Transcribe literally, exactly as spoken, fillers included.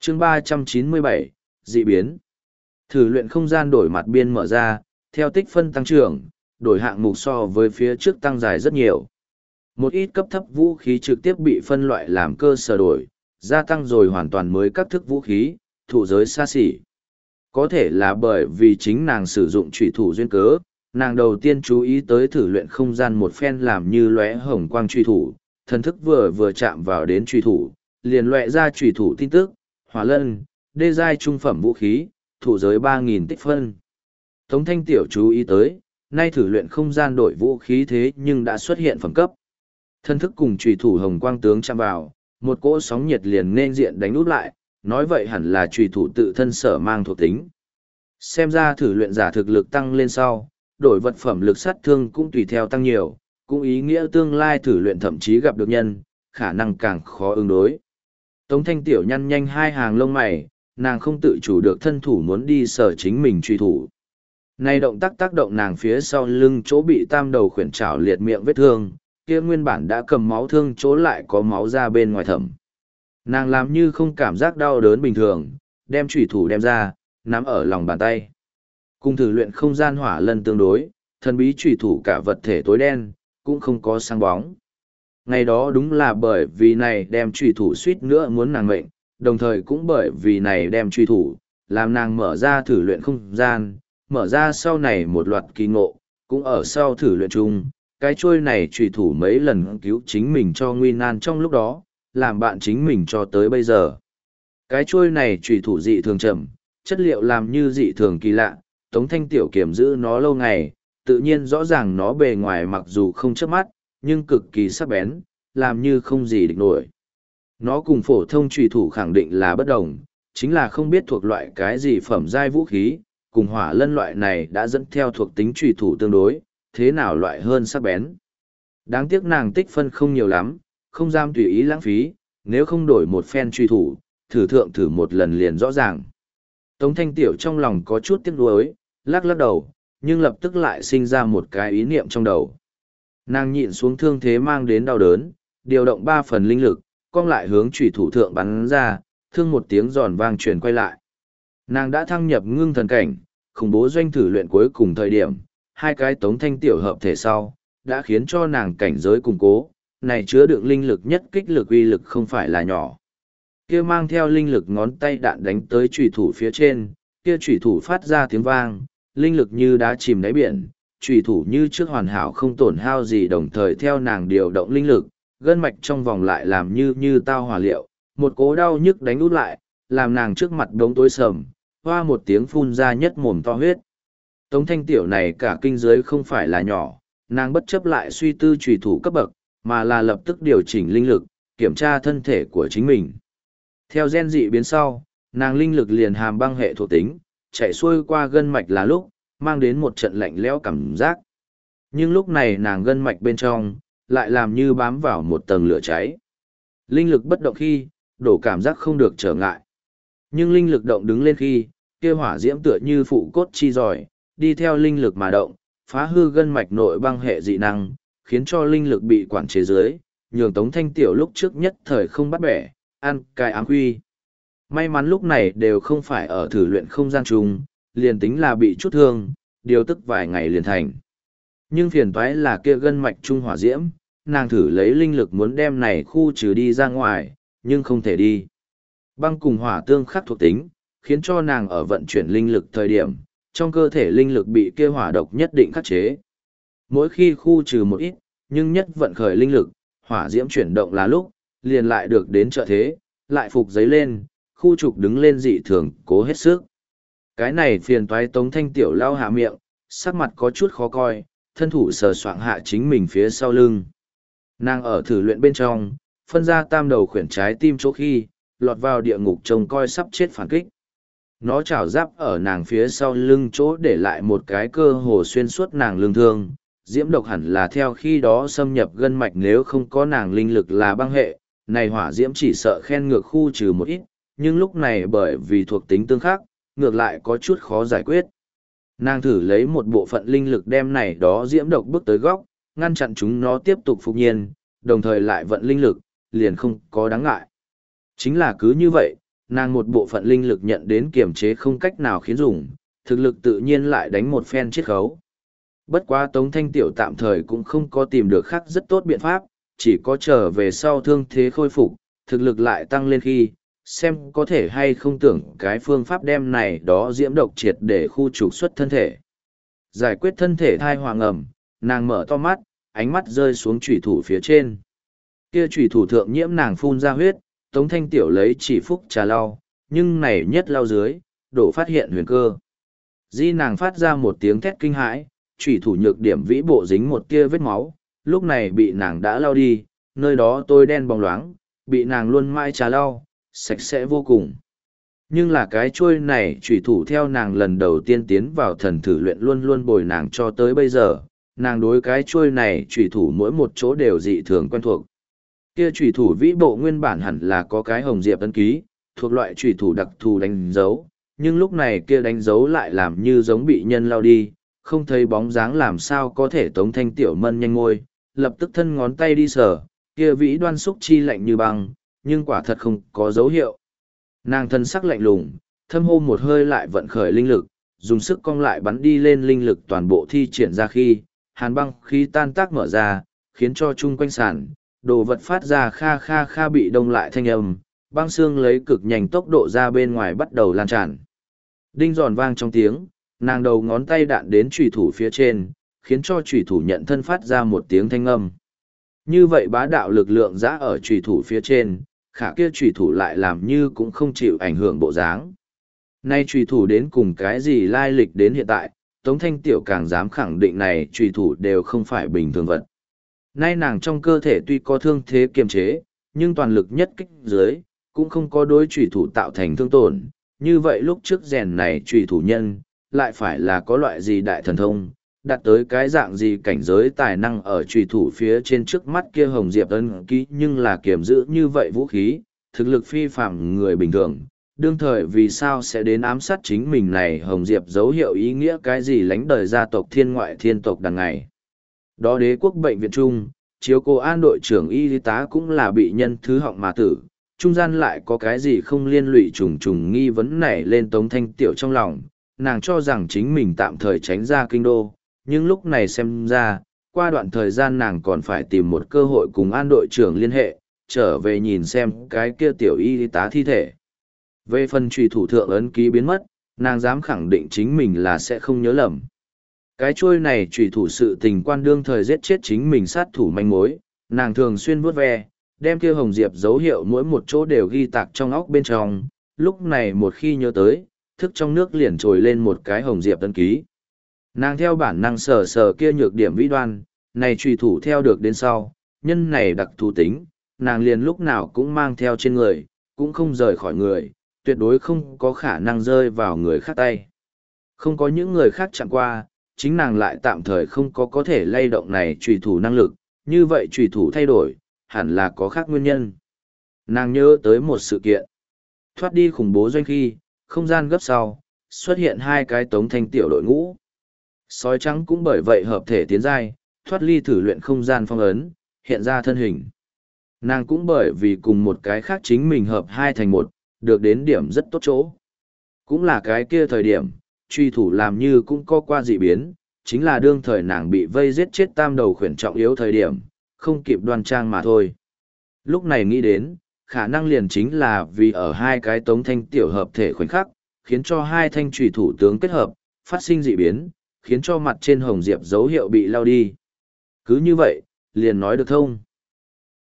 chương ba trăm chín mươi bảy, dị biến. Thử luyện không gian đổi mặt biên mở ra, theo tích phân tăng trưởng, đổi hạng mục so với phía trước tăng dài rất nhiều. Một ít cấp thấp vũ khí trực tiếp bị phân loại làm cơ sở đổi, gia tăng rồi hoàn toàn mới các thức vũ khí, thụ giới xa xỉ. Có thể là bởi vì chính nàng sử dụng trùy thủ duyên cớ, nàng đầu tiên chú ý tới thử luyện không gian một phen làm như lóe hồng quang trùy thủ, thần thức vừa vừa chạm vào đến trùy thủ, liền lóe ra trùy thủ tin tức, hỏa lân, đê giai trung phẩm vũ khí, thụ giới ba nghìn tích phân. Tống Thanh Tiểu chú ý tới, nay thử luyện không gian đổi vũ khí thế nhưng đã xuất hiện phẩm cấp. Thân thức cùng trùy thủ hồng quang tướng chạm vào, một cỗ sóng nhiệt liền nên diện đánh út lại, nói vậy hẳn là trùy thủ tự thân sở mang thuộc tính. Xem ra thử luyện giả thực lực tăng lên sau, đổi vật phẩm lực sát thương cũng tùy theo tăng nhiều, cũng ý nghĩa tương lai thử luyện thậm chí gặp được nhân, khả năng càng khó ứng đối. Tống Thanh Tiểu nhăn nhanh hai hàng lông mày, nàng không tự chủ được thân thủ muốn đi sở chính mình truy thủ. Nay động tác tác động nàng phía sau lưng chỗ bị tam đầu khuyển trảo liệt miệng vết thương, kia nguyên bản đã cầm máu thương chỗ lại có máu ra bên ngoài thẩm. Nàng làm như không cảm giác đau đớn bình thường, đem trùy thủ đem ra, nắm ở lòng bàn tay. Cùng thử luyện không gian hỏa lân tương đối, thần bí trùy thủ cả vật thể tối đen, cũng không có sáng bóng. Ngày đó đúng là bởi vì này đem trùy thủ suýt nữa muốn nàng mệnh, đồng thời cũng bởi vì này đem trùy thủ, làm nàng mở ra thử luyện không gian, mở ra sau này một loạt kỳ ngộ, cũng ở sau thử luyện chung. Cái trôi này trùy thủ mấy lần cứu chính mình cho nguy nan trong lúc đó, làm bạn chính mình cho tới bây giờ. Cái trôi này trùy thủ dị thường chậm, chất liệu làm như dị thường kỳ lạ, Tống Thanh Tiểu kiểm giữ nó lâu ngày, tự nhiên rõ ràng nó bề ngoài mặc dù không chớp mắt, nhưng cực kỳ sắc bén, làm như không gì địch nổi. Nó cùng phổ thông trùy thủ khẳng định là bất đồng, chính là không biết thuộc loại cái gì phẩm giai vũ khí, cùng hỏa lân loại này đã dẫn theo thuộc tính trùy thủ tương đối, thế nào loại hơn sắc bén. Đáng tiếc nàng tích phân không nhiều lắm, không dám tùy ý lãng phí, nếu không đổi một phen truy thủ, thử thượng thử một lần liền rõ ràng. Tống Thanh Tiểu trong lòng có chút tiếc nuối, lắc lắc đầu, nhưng lập tức lại sinh ra một cái ý niệm trong đầu. Nàng nhịn xuống thương thế mang đến đau đớn, điều động ba phần linh lực, cong lại hướng truy thủ thượng bắn ra, thương một tiếng giòn vang truyền quay lại. Nàng đã thăng nhập ngưng thần cảnh, khủng bố doanh thử luyện cuối cùng thời điểm, hai cái Tống Thanh Tiểu hợp thể sau, đã khiến cho nàng cảnh giới củng cố, này chứa đựng linh lực nhất kích lực uy lực không phải là nhỏ. Kia mang theo linh lực ngón tay đạn đánh tới chủy thủ phía trên, kia chủy thủ phát ra tiếng vang, linh lực như đá chìm đáy biển, chủy thủ như trước hoàn hảo không tổn hao gì, đồng thời theo nàng điều động linh lực, gân mạch trong vòng lại làm như như tao hỏa liệu, một cố đau nhức đánh út lại, làm nàng trước mặt đống tối sầm, hoa một tiếng phun ra nhất mồm to huyết. Tống Thanh Tiểu này cả kinh giới không phải là nhỏ, nàng bất chấp lại suy tư trùy thủ cấp bậc, mà là lập tức điều chỉnh linh lực, kiểm tra thân thể của chính mình. Theo gen dị biến sau, nàng linh lực liền hàm băng hệ thuộc tính, chạy xuôi qua gân mạch là lúc, mang đến một trận lạnh lẽo cảm giác. Nhưng lúc này nàng gân mạch bên trong, lại làm như bám vào một tầng lửa cháy. Linh lực bất động khi, đổ cảm giác không được trở ngại. Nhưng linh lực động đứng lên khi, kia hỏa diễm tựa như phụ cốt chi giỏi, đi theo linh lực mà động, phá hư gân mạch nội băng hệ dị năng, khiến cho linh lực bị quản chế dưới, nhường Tống Thanh Tiểu lúc trước nhất thời không bắt bẻ, ăn cai ám quy. May mắn lúc này đều không phải ở thử luyện không gian chung, liền tính là bị chút thương, điều tức vài ngày liền thành. Nhưng phiền toái là kia gân mạch trung hỏa diễm, nàng thử lấy linh lực muốn đem này khu trừ đi ra ngoài, nhưng không thể đi. Băng cùng hỏa tương khắc thuộc tính, khiến cho nàng ở vận chuyển linh lực thời điểm, trong cơ thể linh lực bị kia hỏa độc nhất định khắc chế. Mỗi khi khu trừ một ít, nhưng nhất vận khởi linh lực, hỏa diễm chuyển động là lúc, liền lại được đến trợ thế, lại phục giấy lên, khu trục đứng lên dị thường, cố hết sức. Cái này phiền toái Tống Thanh Tiểu lau hạ miệng, sắc mặt có chút khó coi, thân thủ sờ soạng hạ chính mình phía sau lưng. Nàng ở thử luyện bên trong, phân ra tam đầu khuyển trái tim chỗ khi, lọt vào địa ngục trông coi sắp chết phản kích. Nó chảo giáp ở nàng phía sau lưng chỗ để lại một cái cơ hồ xuyên suốt nàng lưng thương, diễm độc hẳn là theo khi đó xâm nhập gân mạch, nếu không có nàng linh lực là băng hệ, này hỏa diễm chỉ sợ khen ngược khu trừ một ít, nhưng lúc này bởi vì thuộc tính tương khắc, ngược lại có chút khó giải quyết. Nàng thử lấy một bộ phận linh lực đem này đó diễm độc bước tới góc, ngăn chặn chúng nó tiếp tục phục nhiên, đồng thời lại vận linh lực, liền không có đáng ngại. Chính là cứ như vậy, nàng một bộ phận linh lực nhận đến kiềm chế không cách nào khiến dùng, thực lực tự nhiên lại đánh một phen chiết khấu. Bất quá Tống Thanh Tiểu tạm thời cũng không có tìm được khác rất tốt biện pháp, chỉ có trở về sau thương thế khôi phục, thực lực lại tăng lên khi, xem có thể hay không tưởng cái phương pháp đem này đó diễm độc triệt để khu trục xuất thân thể. Giải quyết thân thể thai hoàng ẩm, nàng mở to mắt, ánh mắt rơi xuống chủy thủ phía trên. Kia chủy thủ thượng nhiễm nàng phun ra huyết, Tống Thanh Tiểu lấy chỉ phúc trà lau, nhưng này nhất lau dưới, đổ phát hiện huyền cơ. Di nàng phát ra một tiếng thét kinh hãi, chủy thủ nhược điểm vĩ bộ dính một tia vết máu, lúc này bị nàng đã lau đi, nơi đó tôi đen bóng loáng, bị nàng luôn mãi trà lau, sạch sẽ vô cùng. Nhưng là cái chuôi này chủy thủ theo nàng lần đầu tiên tiến vào thần thử luyện luôn luôn bồi nàng cho tới bây giờ, nàng đối cái chuôi này chủy thủ mỗi một chỗ đều dị thường quen thuộc. Kia chủy thủ vĩ bộ nguyên bản hẳn là có cái hồng diệp ấn ký, thuộc loại chủy thủ đặc thù đánh dấu, nhưng lúc này kia đánh dấu lại làm như giống bị nhân lao đi, không thấy bóng dáng làm sao có thể. Tống Thanh Tiểu mân nhanh ngôi, lập tức thân ngón tay đi sờ, kia vĩ đoan xúc chi lạnh như băng, nhưng quả thật không có dấu hiệu. Nàng thân sắc lạnh lùng, thâm hô một hơi lại vận khởi linh lực, dùng sức cong lại bắn đi lên linh lực toàn bộ thi triển ra khi, hàn băng khí tan tác mở ra, khiến cho chung quanh sàn, đồ vật phát ra kha kha kha bị đông lại thanh âm, băng xương lấy cực nhanh tốc độ ra bên ngoài bắt đầu lan tràn. Đinh giòn vang trong tiếng, nàng đầu ngón tay đạn đến chủy thủ phía trên, khiến cho chủy thủ nhận thân phát ra một tiếng thanh âm. Như vậy bá đạo lực lượng giã ở chủy thủ phía trên, khả kia chủy thủ lại làm như cũng không chịu ảnh hưởng bộ dáng. Nay chủy thủ đến cùng cái gì lai lịch đến hiện tại, Tống Thanh Tiểu càng dám khẳng định này chủy thủ đều không phải bình thường vật. Nay nàng trong cơ thể tuy có thương thế kiềm chế, nhưng toàn lực nhất kích dưới, cũng không có đối chủy thủ tạo thành thương tổn. Như vậy lúc trước rèn này chủy thủ nhân, lại phải là có loại gì đại thần thông, đạt tới cái dạng gì cảnh giới tài năng ở chủy thủ phía trên trước mắt kia hồng diệp ấn ký, nhưng là kiềm giữ như vậy vũ khí, thực lực phi phàm người bình thường. Đương thời vì sao sẽ đến ám sát chính mình này hồng diệp dấu hiệu ý nghĩa cái gì lánh đời gia tộc thiên ngoại thiên tộc đằng ngày. Đó đế quốc bệnh viện trung, chiếu cô an đội trưởng y tá cũng là bị nhân thứ họng mà tử, trung gian lại có cái gì không liên lụy trùng trùng nghi vấn nảy lên Tống Thanh Tiểu trong lòng, nàng cho rằng chính mình tạm thời tránh ra kinh đô, nhưng lúc này xem ra, qua đoạn thời gian nàng còn phải tìm một cơ hội cùng an đội trưởng liên hệ, trở về nhìn xem cái kia tiểu y tá thi thể. Về phần trùy thủ thượng ấn ký biến mất, nàng dám khẳng định chính mình là sẽ không nhớ lầm. Cái trôi này trùy thủ sự tình quan đương thời giết chết chính mình sát thủ manh mối, nàng thường xuyên vuốt ve, đem kia hồng diệp dấu hiệu mỗi một chỗ đều ghi tạc trong óc bên trong, lúc này một khi nhớ tới, thức trong nước liền trồi lên một cái hồng diệp ấn ký. Nàng theo bản năng sờ sờ kia nhược điểm vĩ đoan, này trùy thủ theo được đến sau, nhân này đặc thù tính, nàng liền lúc nào cũng mang theo trên người, cũng không rời khỏi người, tuyệt đối không có khả năng rơi vào người khác tay. Không có những người khác chạm qua, chính nàng lại tạm thời không có có thể lay động này trùy thủ năng lực, như vậy trùy thủ thay đổi, hẳn là có khác nguyên nhân. Nàng nhớ tới một sự kiện. Thoát đi khủng bố doanh khi, không gian gấp sau, xuất hiện hai cái Tống Thanh Tiểu đội ngũ. Sói trắng cũng bởi vậy hợp thể tiến giai, thoát ly thử luyện không gian phong ấn, hiện ra thân hình. Nàng cũng bởi vì cùng một cái khác chính mình hợp hai thành một, được đến điểm rất tốt chỗ. Cũng là cái kia thời điểm, truy thủ làm như cũng có qua dị biến, chính là đương thời nàng bị vây giết chết tam đầu khuyển trọng yếu thời điểm, không kịp đoan trang mà thôi. Lúc này nghĩ đến, khả năng liền chính là vì ở hai cái Tống Thanh Tiểu hợp thể khoảnh khắc, khiến cho hai thanh truy thủ tướng kết hợp, phát sinh dị biến, khiến cho mặt trên hồng diệp dấu hiệu bị lao đi. Cứ như vậy, liền nói được thông.